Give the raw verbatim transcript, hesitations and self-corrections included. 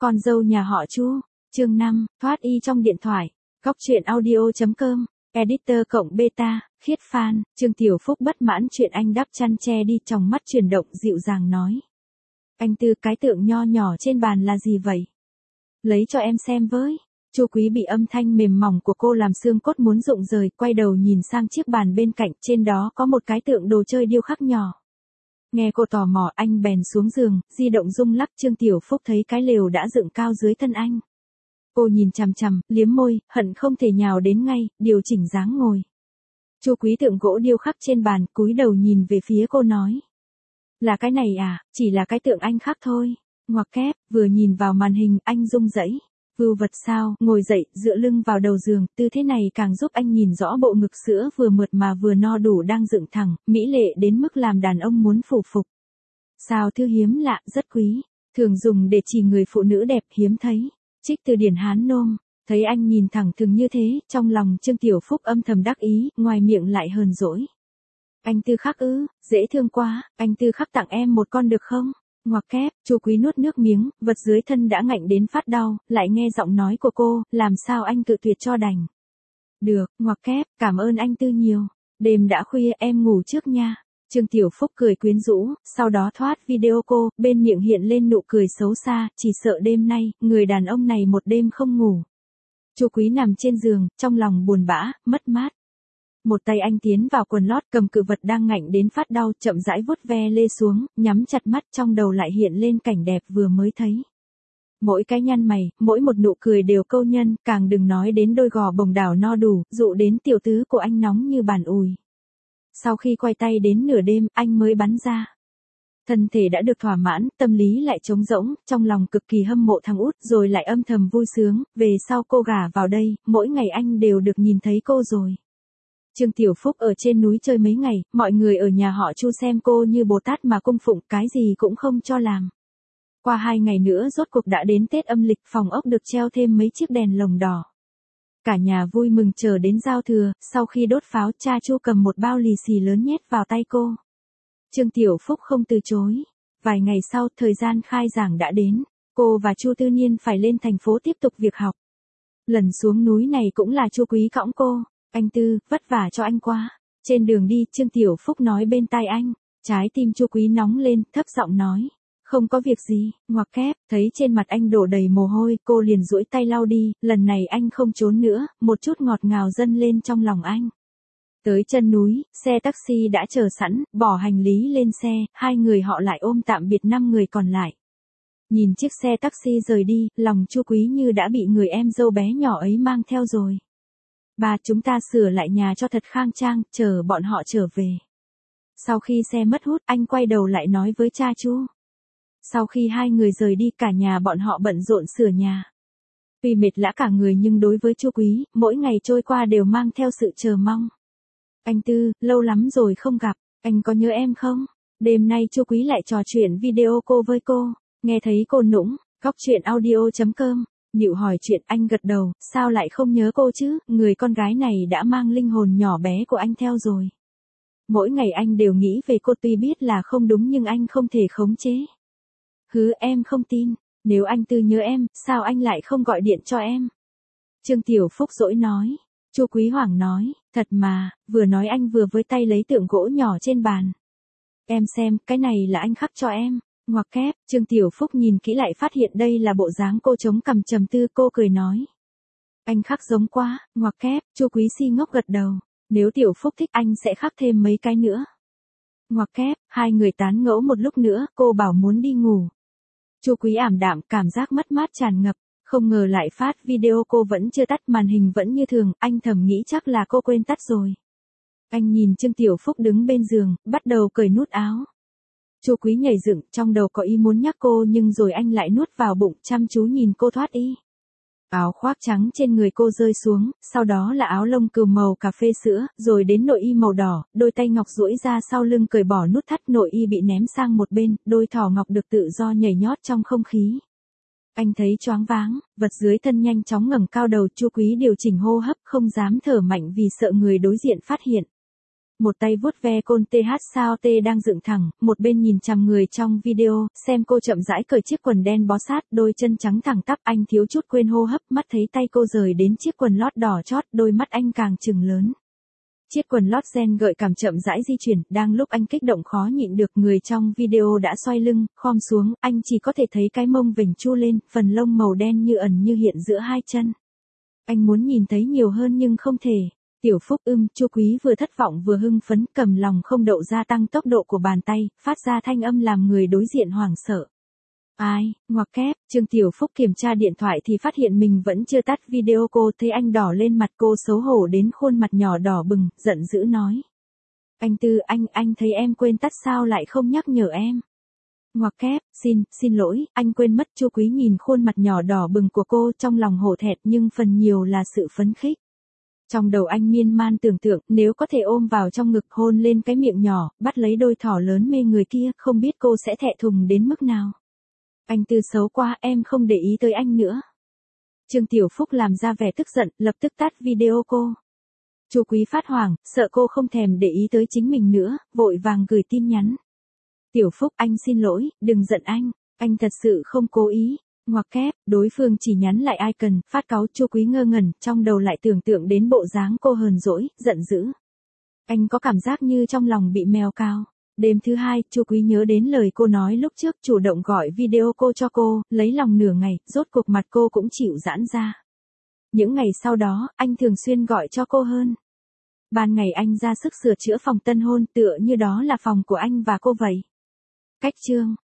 Con dâu nhà họ Chu, chương năm, thoát y trong điện thoại. Góc truyện audio chấm com, editor cộng beta, khiết fan, Trương Tiểu Phúc bất mãn chuyện anh đắp chăn che đi, trong mắt chuyển động dịu dàng nói. Anh Tư, cái tượng nho nhỏ trên bàn là gì vậy? Lấy cho em xem với. Chu Quý bị âm thanh mềm mỏng của cô làm xương cốt muốn rụng rời, quay đầu nhìn sang chiếc bàn bên cạnh, trên đó có một cái tượng đồ chơi điêu khắc nhỏ. Nghe cô tò mò, anh bèn xuống giường, di động rung lắc. Trương Tiểu Phúc thấy cái lều đã dựng cao dưới thân anh. Cô nhìn chằm chằm, liếm môi, hận không thể nhào đến ngay, điều chỉnh dáng ngồi. Chu Quý tượng gỗ điêu khắc trên bàn, cúi đầu nhìn về phía cô nói. Là cái này à, chỉ là cái tượng anh khắc thôi. Ngoặc kép, vừa nhìn vào màn hình, anh rung rẩy. Vưu vật sao, ngồi dậy, dựa lưng vào đầu giường, tư thế này càng giúp anh nhìn rõ bộ ngực sữa vừa mượt mà vừa no đủ đang dựng thẳng, mỹ lệ đến mức làm đàn ông muốn phủ phục. Sao thư hiếm lạ, rất quý, thường dùng để chỉ người phụ nữ đẹp hiếm thấy. Trích từ điển Hán Nôm, thấy anh nhìn thẳng thừng như thế, trong lòng Trương Tiểu Phúc âm thầm đắc ý, ngoài miệng lại hờn dỗi. Anh Tư khắc ư, dễ thương quá, anh Tư khắc tặng em một con được không? Ngoặc kép, Chu Quý nuốt nước miếng, vật dưới thân đã ngạnh đến phát đau, lại nghe giọng nói của cô, làm sao anh cự tuyệt cho đành. Được, ngoặc kép, cảm ơn anh Tư nhiều. Đêm đã khuya, em ngủ trước nha. Trương Tiểu Phúc cười quyến rũ, sau đó thoát video cô, bên miệng hiện lên nụ cười xấu xa, chỉ sợ đêm nay, người đàn ông này một đêm không ngủ. Chu Quý nằm trên giường, trong lòng buồn bã, mất mát. Một tay anh tiến vào quần lót, cầm cự vật đang ngạnh đến phát đau, chậm rãi vuốt ve lê xuống, nhắm chặt mắt, trong đầu lại hiện lên cảnh đẹp vừa mới thấy. Mỗi cái nhăn mày, mỗi một nụ cười đều câu nhân, càng đừng nói đến đôi gò bồng đảo no đủ, dụ đến tiểu tứ của anh nóng như bàn ùi. Sau khi quay tay đến nửa đêm, anh mới bắn ra. Thân thể đã được thỏa mãn, tâm lý lại trống rỗng, trong lòng cực kỳ hâm mộ thằng út, rồi lại âm thầm vui sướng, về sau cô gả vào đây, mỗi ngày anh đều được nhìn thấy cô rồi. Trương Tiểu Phúc ở trên núi chơi mấy ngày, mọi người ở nhà họ Chu xem cô như Bồ Tát mà cung phụng, cái gì cũng không cho làm. Qua hai ngày nữa rốt cuộc đã đến Tết âm lịch, phòng ốc được treo thêm mấy chiếc đèn lồng đỏ. Cả nhà vui mừng chờ đến giao thừa, sau khi đốt pháo, cha Chu cầm một bao lì xì lớn nhét vào tay cô. Trương Tiểu Phúc không từ chối. Vài ngày sau, thời gian khai giảng đã đến, cô và Chu Tư Niên phải lên thành phố tiếp tục việc học. Lần xuống núi này cũng là Chu Quý cõng cô. Anh Tư, vất vả cho anh quá. Trên đường đi, Trương Tiểu Phúc nói bên tai anh. Trái tim Chu Quý nóng lên, thấp giọng nói. Không có việc gì, ngoặc kép, thấy trên mặt anh đổ đầy mồ hôi, cô liền duỗi tay lau đi, lần này anh không trốn nữa, một chút ngọt ngào dâng lên trong lòng anh. Tới chân núi, xe taxi đã chờ sẵn, bỏ hành lý lên xe, hai người họ lại ôm tạm biệt năm người còn lại. Nhìn chiếc xe taxi rời đi, lòng Chu Quý như đã bị người em dâu bé nhỏ ấy mang theo rồi. Ba, chúng ta sửa lại nhà cho thật khang trang, chờ bọn họ trở về. Sau khi xe mất hút, anh quay đầu lại nói với cha Chu. Sau khi hai người rời đi, cả nhà bọn họ bận rộn sửa nhà. Tuy mệt lã cả người nhưng đối với Chu Quý, mỗi ngày trôi qua đều mang theo sự chờ mong. Anh Tư, lâu lắm rồi không gặp, anh có nhớ em không? Đêm nay Chu Quý lại trò chuyện video cô với cô, nghe thấy cô nũng, góc truyện audio chấm com. Nịu hỏi chuyện, anh gật đầu, sao lại không nhớ cô chứ, người con gái này đã mang linh hồn nhỏ bé của anh theo rồi. Mỗi ngày anh đều nghĩ về cô, tuy biết là không đúng nhưng anh không thể khống chế. Hứ, em không tin, nếu anh Tư nhớ em, sao anh lại không gọi điện cho em? Trương Tiểu Phúc dỗi nói. Chu Quý hoảng nói, thật mà, vừa nói anh vừa với tay lấy tượng gỗ nhỏ trên bàn. Em xem, cái này là anh khắc cho em. Ngoặc kép, Trương Tiểu Phúc nhìn kỹ lại phát hiện đây là bộ dáng cô chống cằm trầm tư, cô cười nói. Anh khắc giống quá, ngoặc kép, Chu Quý si ngốc gật đầu. Nếu Tiểu Phúc thích anh sẽ khắc thêm mấy cái nữa. Ngoặc kép, hai người tán ngẫu một lúc nữa, cô bảo muốn đi ngủ. Chu Quý ảm đạm, cảm giác mất mát tràn ngập, không ngờ lại phát video cô vẫn chưa tắt, màn hình vẫn như thường, anh thầm nghĩ chắc là cô quên tắt rồi. Anh nhìn Trương Tiểu Phúc đứng bên giường, bắt đầu cởi nút áo. Chu Quý nhảy dựng, trong đầu có ý muốn nhắc cô nhưng rồi anh lại nuốt vào bụng, chăm chú nhìn cô thoát y. Áo khoác trắng trên người cô rơi xuống, sau đó là áo lông cừu màu cà phê sữa, rồi đến nội y màu đỏ, đôi tay ngọc duỗi ra sau lưng cởi bỏ nút thắt, nội y bị ném sang một bên, đôi thỏ ngọc được tự do nhảy nhót trong không khí. Anh thấy choáng váng, vật dưới thân nhanh chóng ngẩng cao đầu, Chu Quý điều chỉnh hô hấp, không dám thở mạnh vì sợ người đối diện phát hiện. một tay vuốt ve côn tê hát sao tê đang dựng thẳng, một bên nhìn chằm người trong video, xem cô chậm rãi cởi chiếc quần đen bó sát, đôi chân trắng thẳng tắp, anh thiếu chút quên hô hấp, mắt thấy tay cô rời đến chiếc quần lót đỏ chót, đôi mắt anh càng trừng lớn. Chiếc quần lót ren gợi cảm chậm rãi di chuyển, đang lúc anh kích động khó nhịn được, người trong video đã xoay lưng, khom xuống, anh chỉ có thể thấy cái mông vểnh chu lên, phần lông màu đen như ẩn như hiện giữa hai chân. Anh muốn nhìn thấy nhiều hơn nhưng không thể. Tiểu Phúc ưm, Chu Quý vừa thất vọng vừa hưng phấn, cầm lòng không đậu gia tăng tốc độ của bàn tay, phát ra thanh âm làm người đối diện hoảng sợ. Ai, ngoặc kép, Trương Tiểu Phúc kiểm tra điện thoại thì phát hiện mình vẫn chưa tắt video, cô thấy anh đỏ lên mặt, cô xấu hổ đến khuôn mặt nhỏ đỏ bừng, giận dữ nói. Anh Tư, anh, anh thấy em quên tắt sao lại không nhắc nhở em? Ngoặc kép, xin, xin lỗi, anh quên mất. Chu Quý nhìn khuôn mặt nhỏ đỏ bừng của cô, trong lòng hổ thẹn nhưng phần nhiều là sự phấn khích. Trong đầu anh miên man tưởng tượng, nếu có thể ôm vào trong ngực hôn lên cái miệng nhỏ, bắt lấy đôi thỏ lớn mê người kia, không biết cô sẽ thẹn thùng đến mức nào. Anh Tư xấu quá, em không để ý tới anh nữa. Trương Tiểu Phúc làm ra vẻ tức giận, lập tức tắt video cô. Chu Quý phát hoảng, sợ cô không thèm để ý tới chính mình nữa, vội vàng gửi tin nhắn. Tiểu Phúc, anh xin lỗi, đừng giận anh, anh thật sự không cố ý. Ngoặc kép, đối phương chỉ nhắn lại ai cần, phát cáu. Chu Quý ngơ ngẩn, trong đầu lại tưởng tượng đến bộ dáng cô hờn dỗi, giận dữ. Anh có cảm giác như trong lòng bị mèo cào. Đêm thứ hai, Chu Quý nhớ đến lời cô nói lúc trước, chủ động gọi video cô cho cô, lấy lòng nửa ngày, rốt cuộc mặt cô cũng chịu giãn ra. Những ngày sau đó, anh thường xuyên gọi cho cô hơn. Ban ngày anh ra sức sửa chữa phòng tân hôn, tựa như đó là phòng của anh và cô vậy. Cách chương